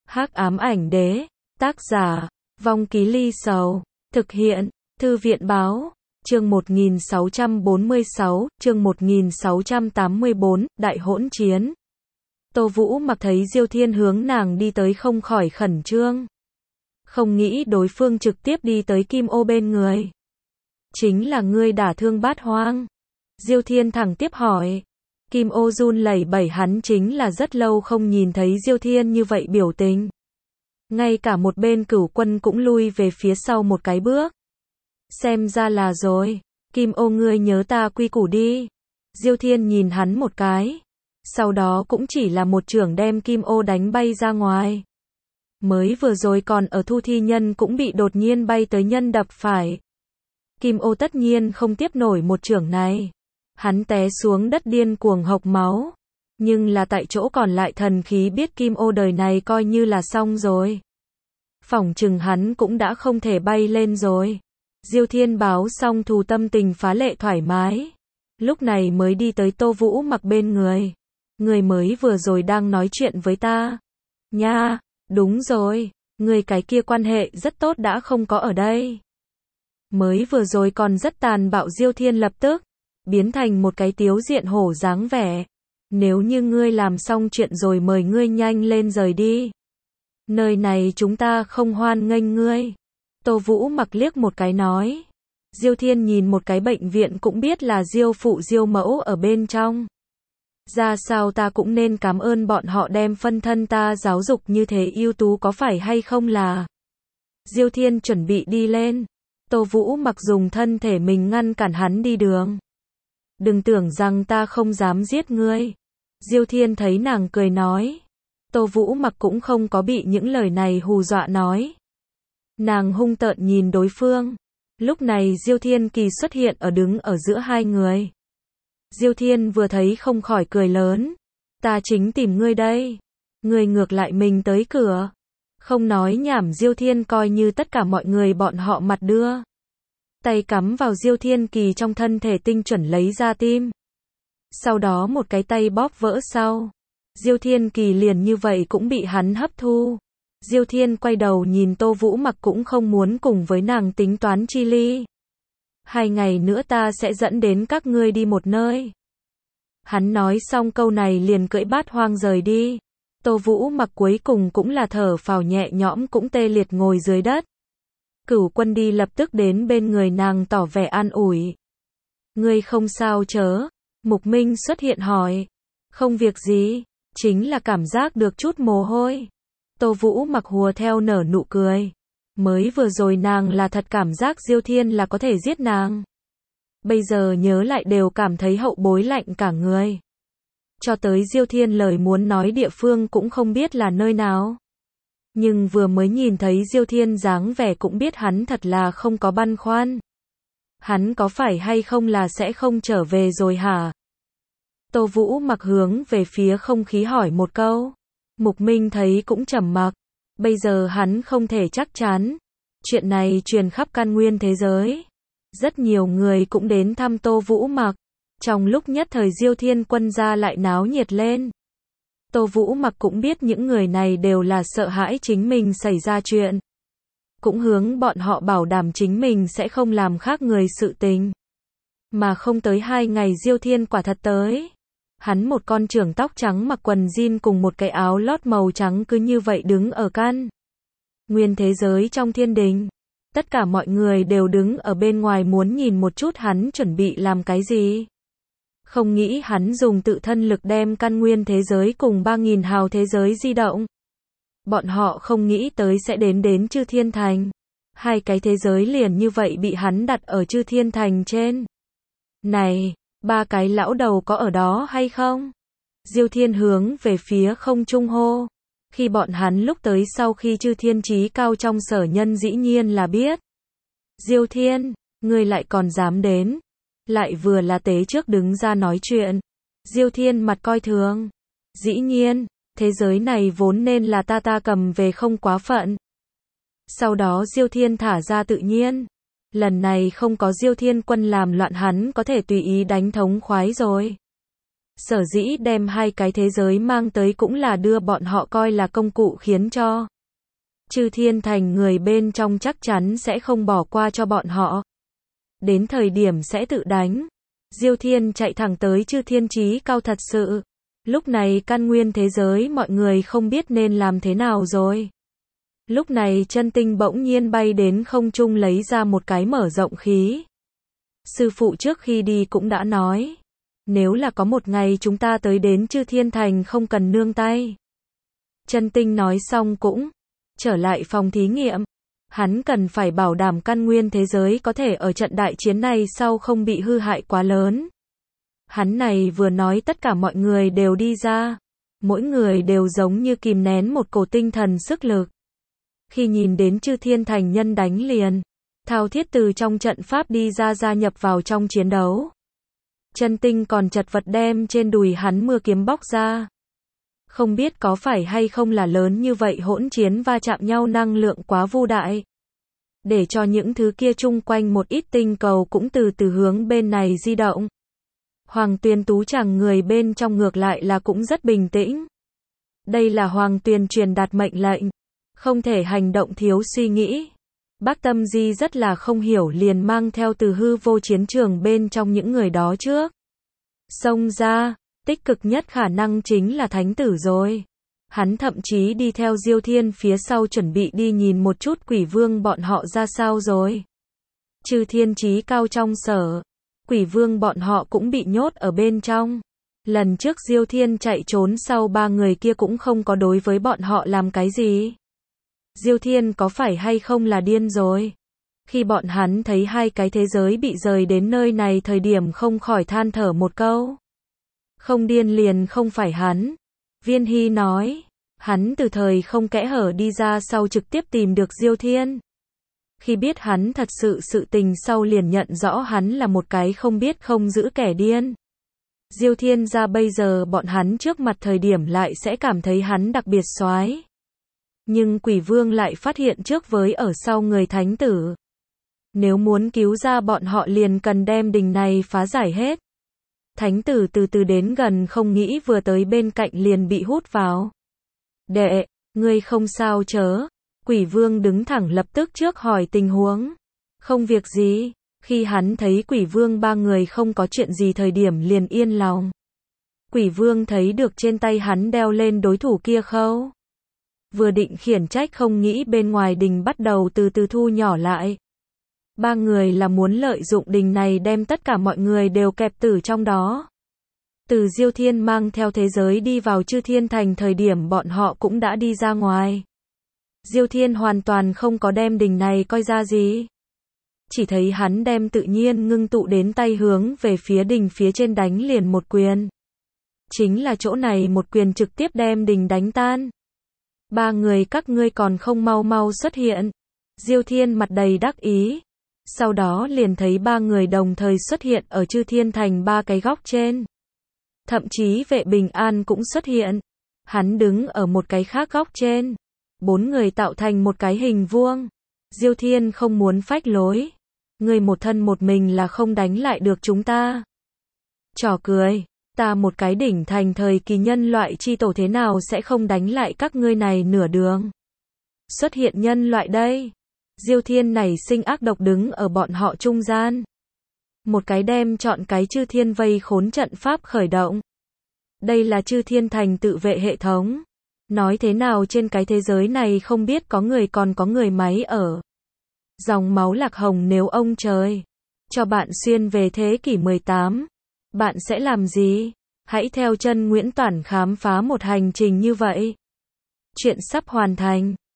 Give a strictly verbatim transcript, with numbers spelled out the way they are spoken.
Hắc ám ảnh đế, tác giả, Vong Ký Ly Sầu, thực hiện, Thư viện báo, chương một nghìn sáu trăm bốn mươi sáu, chương một nghìn sáu trăm tám mươi bốn, Đại hỗn chiến. Tô Vũ Mặc thấy Diêu Thiên hướng nàng đi tới không khỏi khẩn trương. Không nghĩ đối phương trực tiếp đi tới Kim Ô bên người. Chính là ngươi đả thương Bát Hoang. Diêu Thiên thẳng tiếp hỏi. Kim Ô run lẩy bẩy, hắn chính là rất lâu không nhìn thấy Diêu Thiên như vậy biểu tình. Ngay cả một bên Cửu Quân cũng lui về phía sau một cái bước. Xem ra là rồi. Kim Ô, ngươi nhớ ta quy củ đi. Diêu Thiên nhìn hắn một cái. Sau đó cũng chỉ là một chưởng đem Kim Ô đánh bay ra ngoài. Mới vừa rồi còn ở thu thi nhân cũng bị đột nhiên bay tới nhân đập phải. Kim Ô tất nhiên không tiếp nổi một chưởng này. Hắn té xuống đất điên cuồng hộc máu. Nhưng là tại chỗ còn lại thần khí biết Kim Ô đời này coi như là xong rồi. Phỏng chừng hắn cũng đã không thể bay lên rồi. Diêu Thiên báo xong thù, tâm tình phá lệ thoải mái. Lúc này mới đi tới Tô Vũ Mặc bên người. Người mới vừa rồi đang nói chuyện với ta. Nha, đúng rồi, người cái kia quan hệ rất tốt đã không có ở đây. Mới vừa rồi còn rất tàn bạo. Diêu Thiên lập tức biến thành một cái tiếu diện hổ dáng vẻ. Nếu như ngươi làm xong chuyện rồi mời ngươi nhanh lên rời đi. Nơi này chúng ta không hoan nghênh ngươi. Tô Vũ Mặc liếc một cái nói. Diêu Thiên nhìn một cái bệnh viện cũng biết là Diêu phụ Diêu mẫu ở bên trong. Ra sao ta cũng nên cảm ơn bọn họ đem phân thân ta giáo dục như thế ưu tú, có phải hay không là. Diêu Thiên chuẩn bị đi lên. Tô Vũ Mặc dùng thân thể mình ngăn cản hắn đi đường. Đừng tưởng rằng ta không dám giết ngươi. Diêu Thiên thấy nàng cười nói. Tô Vũ Mặc cũng không có bị những lời này hù dọa nói. Nàng hung tợn nhìn đối phương. Lúc này Diêu Thiên Kỳ xuất hiện ở đứng ở giữa hai người. Diêu Thiên vừa thấy không khỏi cười lớn. Ta chính tìm ngươi đây. Ngươi ngược lại mình tới cửa. Không nói nhảm, Diêu Thiên coi như tất cả mọi người bọn họ mặt đưa. Tay cắm vào Diêu Thiên Kỳ trong thân thể, tinh chuẩn lấy ra tim. Sau đó một cái tay bóp vỡ sau. Diêu Thiên Kỳ liền như vậy cũng bị hắn hấp thu. Diêu Thiên quay đầu nhìn Tô Vũ Mặc, cũng không muốn cùng với nàng tính toán chi ly. Hai ngày nữa ta sẽ dẫn đến các ngươi đi một nơi. Hắn nói xong câu này liền cưỡi Bát Hoang rời đi. Tô Vũ Mặc cuối cùng cũng là thở phào nhẹ nhõm, cũng tê liệt ngồi dưới đất. Cửu Quân đi lập tức đến bên người nàng tỏ vẻ an ủi. Ngươi không sao chớ? Mục Minh xuất hiện hỏi. Không việc gì, chính là cảm giác được chút mồ hôi. Tô Vũ Mặc hùa theo nở nụ cười. Mới vừa rồi nàng là thật cảm giác Diêu Thiên là có thể giết nàng. Bây giờ nhớ lại đều cảm thấy hậu bối lạnh cả người. Cho tới Diêu Thiên lời muốn nói địa phương cũng không biết là nơi nào. Nhưng vừa mới nhìn thấy Diêu Thiên dáng vẻ cũng biết hắn thật là không có băn khoăn. Hắn có phải hay không là sẽ không trở về rồi hả? Tô Vũ Mặc hướng về phía không khí hỏi một câu. Mục Minh thấy cũng trầm mặc. Bây giờ hắn không thể chắc chắn. Chuyện này truyền khắp căn nguyên thế giới. Rất nhiều người cũng đến thăm Tô Vũ Mặc. Trong lúc nhất thời Diêu Thiên quân gia lại náo nhiệt lên. Tô Vũ Mặc cũng biết những người này đều là sợ hãi chính mình xảy ra chuyện. Cũng hướng bọn họ bảo đảm chính mình sẽ không làm khác người sự tình. Mà không tới hai ngày Diêu Thiên quả thật tới. Hắn một con trưởng tóc trắng, mặc quần jean cùng một cái áo lót màu trắng, cứ như vậy đứng ở căn nguyên thế giới trong thiên đình. Tất cả mọi người đều đứng ở bên ngoài muốn nhìn một chút hắn chuẩn bị làm cái gì. Không nghĩ hắn dùng tự thân lực đem căn nguyên thế giới cùng ba nghìn hào thế giới di động. Bọn họ không nghĩ tới sẽ đến đến Chư Thiên Thành. Hai cái thế giới liền như vậy bị hắn đặt ở Chư Thiên Thành trên. Này, ba cái lão đầu có ở đó hay không? Diêu Thiên hướng về phía không trung hô. Khi bọn hắn lúc tới sau khi Chư Thiên trí cao trong sở nhân dĩ nhiên là biết. Diêu Thiên, ngươi lại còn dám đến. Lại vừa là tế trước đứng ra nói chuyện. Diêu Thiên mặt coi thường. Dĩ nhiên, thế giới này vốn nên là ta ta cầm về không quá phận. Sau đó Diêu Thiên thả ra tự nhiên. Lần này không có Diêu Thiên quân làm loạn, hắn có thể tùy ý đánh thống khoái rồi. Sở dĩ đem hai cái thế giới mang tới cũng là đưa bọn họ coi là công cụ khiến cho Chư Thiên Thành người bên trong chắc chắn sẽ không bỏ qua cho bọn họ. Đến thời điểm sẽ tự đánh. Diêu Thiên chạy thẳng tới Chư Thiên Chí Cao thật sự. Lúc này căn nguyên thế giới mọi người không biết nên làm thế nào rồi. Lúc này chân tinh bỗng nhiên bay đến không trung lấy ra một cái mở rộng khí. Sư phụ trước khi đi cũng đã nói. Nếu là có một ngày chúng ta tới đến Chư Thiên Thành không cần nương tay. Chân tinh nói xong cũng trở lại phòng thí nghiệm. Hắn cần phải bảo đảm căn nguyên thế giới có thể ở trận đại chiến này sau không bị hư hại quá lớn. Hắn này vừa nói tất cả mọi người đều đi ra. Mỗi người đều giống như kìm nén một cổ tinh thần sức lực. Khi nhìn đến Chư Thiên Thành nhân đánh liền, thao thiết từ trong trận pháp đi ra gia nhập vào trong chiến đấu. Chân tinh còn chật vật đem trên đùi hắn mưa kiếm bóc ra. Không biết có phải hay không là lớn như vậy hỗn chiến va chạm nhau năng lượng quá vô đại. Để cho những thứ kia chung quanh một ít tinh cầu cũng từ từ hướng bên này di động. Hoàng Tuyền Tú chàng người bên trong ngược lại là cũng rất bình tĩnh. Đây là Hoàng Tuyền truyền đạt mệnh lệnh. Không thể hành động thiếu suy nghĩ. Bác Tâm Di rất là không hiểu liền mang theo từ hư vô chiến trường bên trong những người đó trước. Xông ra, tích cực nhất khả năng chính là thánh tử rồi. Hắn thậm chí đi theo Diêu Thiên phía sau chuẩn bị đi nhìn một chút quỷ vương bọn họ ra sao rồi. Chư Thiên Chí Cao trong sở, quỷ vương bọn họ cũng bị nhốt ở bên trong. Lần trước Diêu Thiên chạy trốn sau ba người kia cũng không có đối với bọn họ làm cái gì. Diêu Thiên có phải hay không là điên rồi? Khi bọn hắn thấy hai cái thế giới bị rời đến nơi này thời điểm không khỏi than thở một câu. Không điên liền không phải hắn. Viên Hy nói, hắn từ thời không kẽ hở đi ra sau trực tiếp tìm được Diêu Thiên. Khi biết hắn thật sự sự tình sau liền nhận rõ hắn là một cái không biết không giữ kẻ điên. Diêu Thiên ra bây giờ bọn hắn trước mặt thời điểm lại sẽ cảm thấy hắn đặc biệt soái. Nhưng quỷ vương lại phát hiện trước với ở sau người thánh tử. Nếu muốn cứu ra bọn họ liền cần đem đình này phá giải hết. Thánh tử từ từ đến gần không nghĩ vừa tới bên cạnh liền bị hút vào. Đệ, ngươi không sao chớ? Quỷ vương đứng thẳng lập tức trước hỏi tình huống. Không việc gì. Khi hắn thấy quỷ vương ba người không có chuyện gì thời điểm liền yên lòng. Quỷ vương thấy được trên tay hắn đeo lên đối thủ kia khâu. Vừa định khiển trách không nghĩ bên ngoài đình bắt đầu từ từ thu nhỏ lại. Ba người là muốn lợi dụng đình này đem tất cả mọi người đều kẹp tử trong đó. Từ Diêu Thiên mang theo thế giới đi vào Chư Thiên Thành thời điểm bọn họ cũng đã đi ra ngoài. Diêu Thiên hoàn toàn không có đem đình này coi ra gì. Chỉ thấy hắn đem tự nhiên ngưng tụ đến tay hướng về phía đình phía trên đánh liền một quyền. Chính là chỗ này một quyền trực tiếp đem đình đánh tan. Ba người các ngươi còn không mau mau xuất hiện. Diêu Thiên mặt đầy đắc ý. Sau đó liền thấy ba người đồng thời xuất hiện ở Chư Thiên Thành ba cái góc trên. Thậm chí vệ bình an cũng xuất hiện. Hắn đứng ở một cái khác góc trên. Bốn người tạo thành một cái hình vuông. Diêu Thiên không muốn phách lối. Người một thân một mình là không đánh lại được chúng ta. Trò cười. Ta một cái đỉnh thành thời kỳ nhân loại chi tổ thế nào sẽ không đánh lại các ngươi này nửa đường. Xuất hiện nhân loại đây. Diêu Thiên này sinh ác độc đứng ở bọn họ trung gian. Một cái đem chọn cái Chư Thiên vây khốn trận pháp khởi động. Đây là Chư Thiên Thành tự vệ hệ thống. Nói thế nào trên cái thế giới này không biết có người còn có người máy ở. Dòng máu lạc hồng nếu ông trời cho bạn xuyên về thế kỷ mười tám. Bạn sẽ làm gì? Hãy theo chân Nguyễn Toản khám phá một hành trình như vậy. Chuyện sắp hoàn thành.